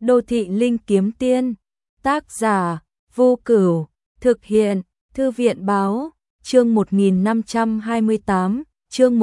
Đô thị linh kiếm tiên, tác giả, Vô Cửu, thực hiện, Thư viện báo, chương 1528, chương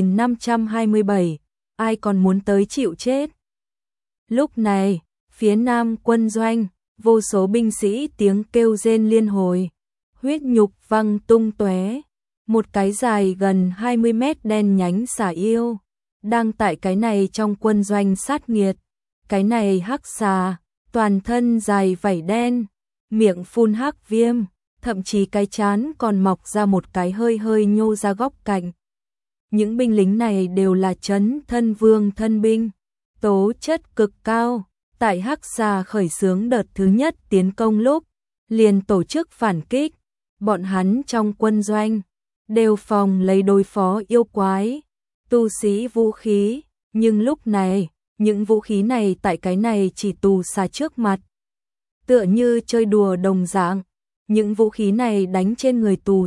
1527, ai còn muốn tới chịu chết. Lúc này, phía nam quân doanh, vô số binh sĩ tiếng kêu rên liên hồi, huyết nhục văng tung tóe. Một cái dài gần 20 mét đen nhánh xà yêu, đang tại cái này trong quân doanh sát nghiệt. Cái này hắc xà, toàn thân dài vảy đen, miệng phun hắc viêm, thậm chí cái trán còn mọc ra một cái hơi hơi nhô ra góc cạnh. Những binh lính này đều là Trấn Thân Vương thân binh, tố chất cực cao. Tại hắc xà khởi xướng đợt thứ nhất tiến công lúc, liền tổ chức phản kích. Bọn hắn trong quân doanh đều phòng lấy đối phó yêu quái, tu sĩ vũ khí, nhưng lúc này, những vũ khí này tại cái này chỉ tù xà trước mặt. Tựa như chơi đùa đồng dạng, những vũ khí này đánh trên người tù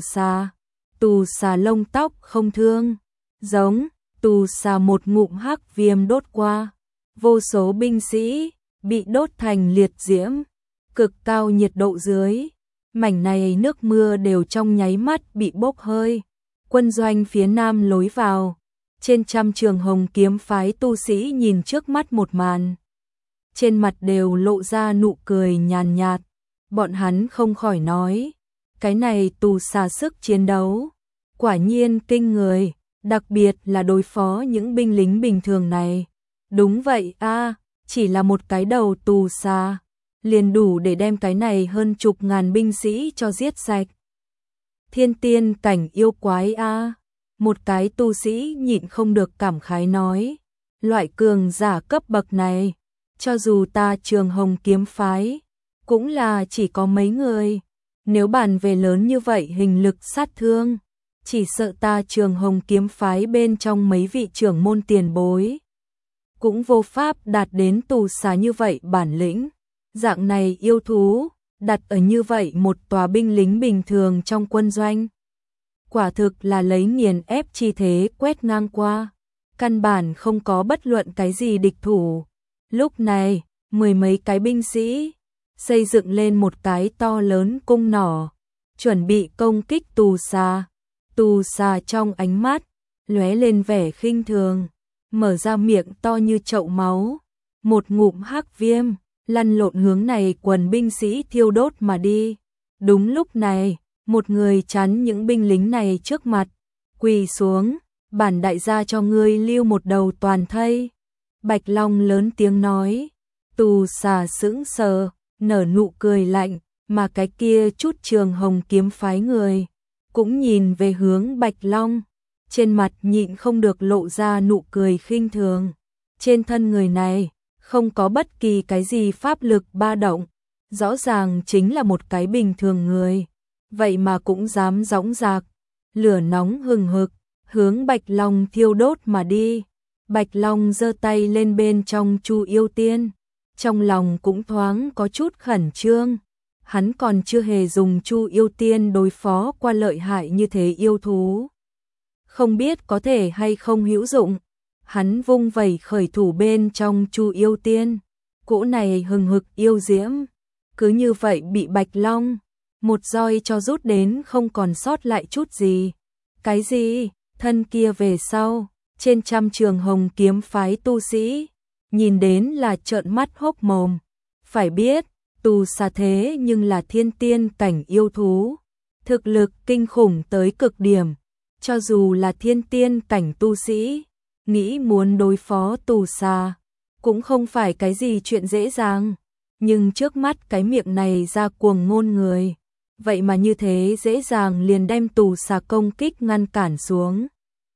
xà lông tóc không thương, giống, tù xà một ngụm hắc viêm đốt qua, vô số binh sĩ bị đốt thành liệt diễm, cực cao nhiệt độ dưới. Mảnh này nước mưa đều trong nháy mắt bị bốc hơi. Quân doanh phía nam lối vào, trên trăm trường Hồng Kiếm phái tu sĩ nhìn trước mắt một màn, trên mặt đều lộ ra nụ cười nhàn nhạt. Bọn hắn không khỏi nói, cái này tù xà sức chiến đấu quả nhiên kinh người, đặc biệt là đối phó những binh lính bình thường này. Đúng vậy a, chỉ là một cái đầu tù xà liền đủ để đem cái này hơn chục ngàn binh sĩ cho giết sạch. Thiên tiên cảnh yêu quái a, một cái tu sĩ nhịn không được cảm khái nói, loại cường giả cấp bậc này, cho dù ta Trường Hồng Kiếm phái, cũng là chỉ có mấy người. Nếu bàn về lớn như vậy hình lực sát thương, chỉ sợ ta Trường Hồng Kiếm phái bên trong mấy vị trưởng môn tiền bối cũng vô pháp đạt đến tù xà như vậy bản lĩnh. Dạng này yêu thú, đặt ở như vậy một tòa binh lính bình thường trong quân doanh, quả thực là lấy nghiền ép chi thế quét ngang qua, căn bản không có bất luận cái gì địch thủ. Lúc này, mười mấy cái binh sĩ xây dựng lên một cái to lớn cung nỏ, chuẩn bị công kích tù xà. Tù xà trong ánh mắt lóe lên vẻ khinh thường, mở ra miệng to như chậu máu, một ngụm hắc viêm lăn lộn hướng này quần binh sĩ thiêu đốt mà đi. Đúng lúc này, một người chắn những binh lính này trước mặt, quỳ xuống, bản đại gia cho ngươi lưu một đầu toàn thây. Bạch Long lớn tiếng nói, tù xà sững sờ, nở nụ cười lạnh, mà cái kia chút Trường Hồng Kiếm phái người cũng nhìn về hướng Bạch Long, trên mặt nhịn không được lộ ra nụ cười khinh thường. Trên thân người này không có bất kỳ cái gì pháp lực ba động, rõ ràng chính là một cái bình thường người, vậy mà cũng dám dõng dạc, lửa nóng hừng hực, hướng Bạch Long thiêu đốt mà đi. Bạch Long giơ tay lên bên trong Chu Yêu Tiên, trong lòng cũng thoáng có chút khẩn trương, hắn còn chưa hề dùng Chu Yêu Tiên đối phó qua lợi hại như thế yêu thú, không biết có thể hay không hữu dụng. Hắn vung vẩy khởi thủ bên trong Chu Yêu Tiên, cỗ này hừng hực yêu diễm, cứ như vậy bị Bạch Long một roi cho rút đến không còn sót lại chút gì. Cái gì? Thân kia về sau, trên trăm Trường Hồng Kiếm phái tu sĩ nhìn đến là trợn mắt hốc mồm. Phải biết, tù xà thế nhưng là thiên tiên cảnh yêu thú, thực lực kinh khủng tới cực điểm, cho dù là thiên tiên cảnh tu sĩ nghĩ muốn đối phó tù xà cũng không phải cái gì chuyện dễ dàng. Nhưng trước mắt cái miệng này ra cuồng ngôn người, vậy mà như thế dễ dàng liền đem tù xà công kích ngăn cản xuống.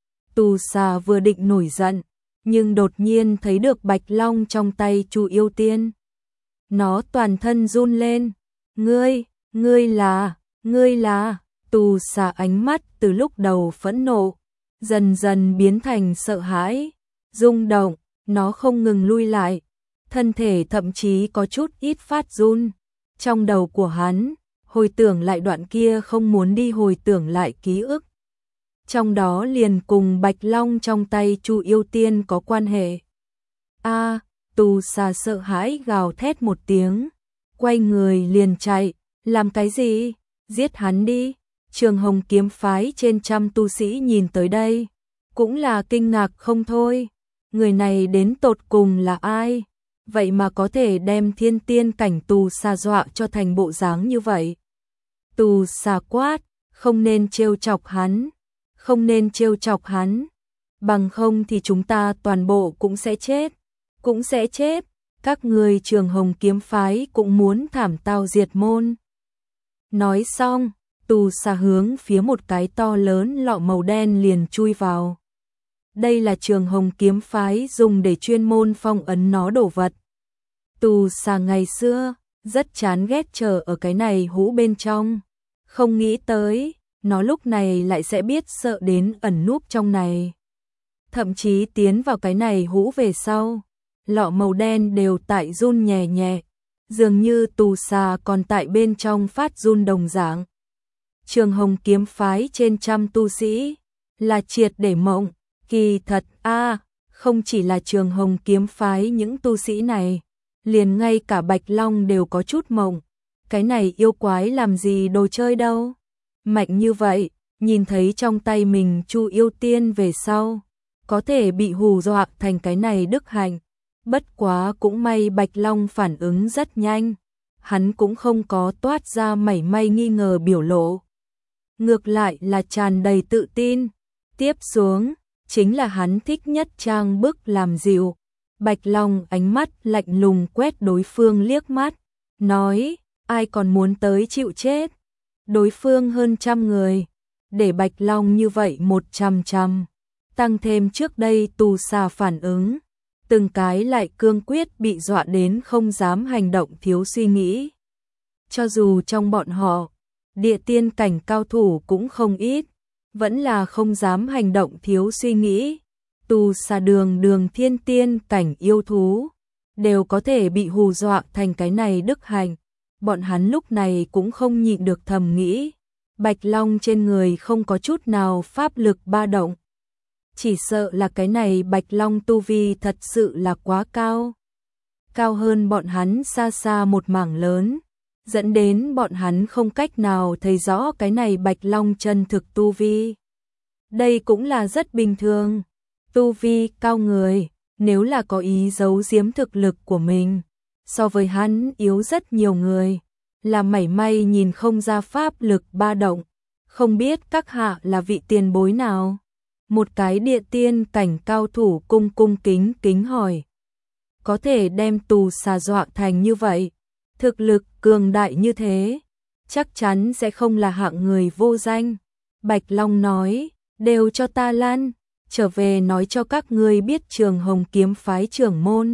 Tù xà vừa định nổi giận, nhưng đột nhiên thấy được Bạch Long trong tay Chu Yêu Tiên. Nó toàn thân run lên. Ngươi là, tù xà ánh mắt từ lúc đầu phẫn nộ, dần dần biến thành sợ hãi, rung động, nó không ngừng lui lại, thân thể thậm chí có chút ít phát run. Trong đầu của hắn, hồi tưởng lại đoạn kia không muốn đi hồi tưởng lại ký ức. Trong đó liền cùng Bạch Long trong tay Chu Yêu Tiên có quan hệ. Tù Xà sợ hãi gào thét một tiếng, quay người liền chạy. Làm cái gì? Giết hắn đi. Trường Hồng kiếm phái trên trăm tu sĩ nhìn tới đây, cũng là kinh ngạc không thôi. Người này đến tột cùng là ai? Vậy mà có thể đem thiên tiên cảnh Tù Xà dọa cho thành bộ dáng như vậy. Tù Xà quát, không nên trêu chọc hắn, không nên trêu chọc hắn, bằng không thì chúng ta toàn bộ cũng sẽ chết, cũng sẽ chết. Các người Trường Hồng kiếm phái cũng muốn thảm tao diệt môn. Nói xong, Tù Xà hướng phía một cái to lớn lọ màu đen liền chui vào. Đây là Trường Hồng kiếm phái dùng để chuyên môn phong ấn nó đồ vật. Tù Xà ngày xưa rất chán ghét chờ ở cái này hũ bên trong, không nghĩ tới nó lúc này lại sẽ biết sợ đến ẩn núp trong này. Thậm chí tiến vào cái này hũ về sau, lọ màu đen đều tại run nhẹ nhẹ, dường như Tù Xà còn tại bên trong phát run đồng dạng. Trường Hồng kiếm phái trên trăm tu sĩ là triệt để mộng. Kỳ thật không chỉ là Trường Hồng kiếm phái những tu sĩ này, liền ngay cả Bạch Long đều có chút mộng. Cái này yêu quái làm gì đồ chơi đâu, mạnh như vậy. Nhìn thấy trong tay mình Chu Yêu Tiên về sau, có thể bị hù dọa thành cái này đức hạnh. Bất quá cũng may Bạch Long phản ứng rất nhanh, hắn cũng không có toát ra mảy may nghi ngờ biểu lộ, ngược lại là tràn đầy tự tin. Tiếp xuống chính là hắn thích nhất trang bức làm dịu. Bạch Long ánh mắt lạnh lùng quét đối phương liếc mắt, nói, ai còn muốn tới chịu chết. Đối phương hơn 100 người, để Bạch Long như vậy 100, tăng thêm trước đây Tù Xà phản ứng, từng cái lại cương quyết bị dọa đến không dám hành động thiếu suy nghĩ. Cho dù trong bọn họ, địa tiên cảnh cao thủ cũng không ít, vẫn là không dám hành động thiếu suy nghĩ. Tù Xà đường thiên tiên cảnh yêu thú, đều có thể bị hù dọa thành cái này đức hạnh. Bọn hắn lúc này cũng không nhịn được thầm nghĩ, Bạch Long trên người không có chút nào pháp lực ba động. Chỉ sợ là cái này Bạch Long tu vi thật sự là quá cao. Cao hơn bọn hắn xa xa một mảng lớn, dẫn đến bọn hắn không cách nào thấy rõ cái này Bạch Long chân thực tu vi. Đây cũng là rất bình thường. Tu vi cao người, nếu là có ý giấu giếm thực lực của mình, so với hắn yếu rất nhiều người, là mảy may nhìn không ra pháp lực ba động. Không biết các hạ là vị tiền bối nào? Một cái địa tiên cảnh cao thủ cung kính hỏi. Có thể đem Tù Xà dọa thành như vậy, thực lực cường đại như thế, chắc chắn sẽ không là hạng người vô danh. Bạch Long nói, đều cho ta lăn, trở về nói cho các ngươi biết Trường Hồng kiếm phái trưởng môn.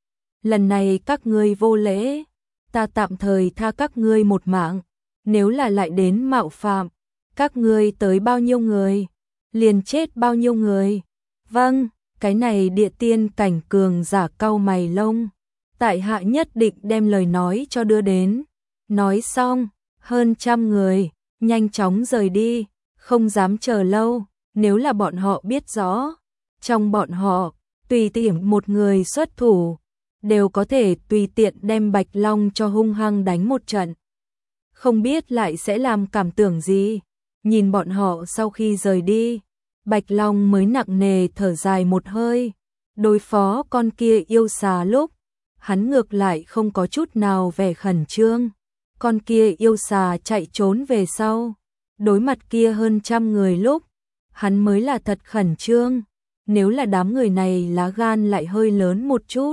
Lần này các ngươi vô lễ, ta tạm thời tha các ngươi một mạng, nếu là lại đến mạo phạm, các ngươi tới bao nhiêu người, liền chết bao nhiêu người. Vâng, cái này địa tiên cảnh cường giả cau mày lông, tại hạ nhất định đem lời nói cho đưa đến. Nói xong, hơn 100 người, nhanh chóng rời đi, không dám chờ lâu. Nếu là bọn họ biết rõ, trong bọn họ, tùy tiện một người xuất thủ, đều có thể tùy tiện đem Bạch Long cho hung hăng đánh một trận. Không biết lại sẽ làm cảm tưởng gì. Nhìn bọn họ sau khi rời đi, Bạch Long mới nặng nề thở dài một hơi. Đối phó con kia yêu xà lúc, hắn ngược lại không có chút nào vẻ khẩn trương. Con kia yêu xà chạy trốn về sau, đối mặt kia hơn 100 người lúc, hắn mới là thật khẩn trương. Nếu là đám người này lá gan lại hơi lớn một chút,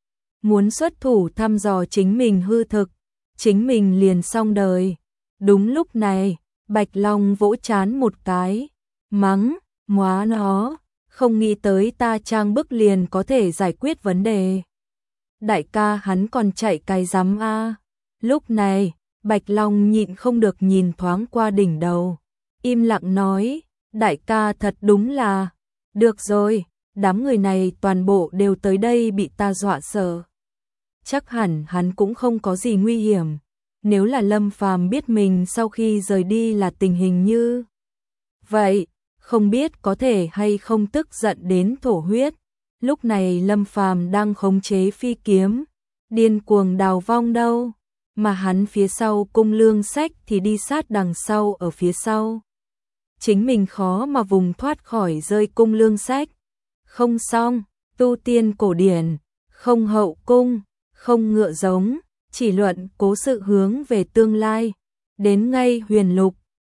muốn xuất thủ thăm dò chính mình hư thực, chính mình liền xong đời. Đúng lúc này, Bạch Long vỗ trán một cái, mắng, móa nó, không nghĩ tới ta trang bức liền có thể giải quyết vấn đề. Đại ca hắn còn chạy cái rắm a. Lúc này, Bạch Long nhịn không được nhìn thoáng qua đỉnh đầu, im lặng nói, đại ca thật đúng là, được rồi, đám người này toàn bộ đều tới đây bị ta dọa sợ. Chắc hẳn hắn cũng không có gì nguy hiểm. Nếu là Lâm Phàm biết mình sau khi rời đi là tình hình như vậy, không biết có thể hay không tức giận đến thổ huyết. Lúc này Lâm Phàm đang khống chế phi kiếm, điên cuồng đào vong đâu, mà hắn phía sau Cung Lương Sách thì đi sát đằng sau ở phía sau. Chính mình khó mà vùng thoát khỏi rơi Cung Lương Sách. Không xong, tu tiên cổ điển, không hậu cung, không ngựa giống, chỉ luận cố sự hướng về tương lai. Đến ngay huyền lục,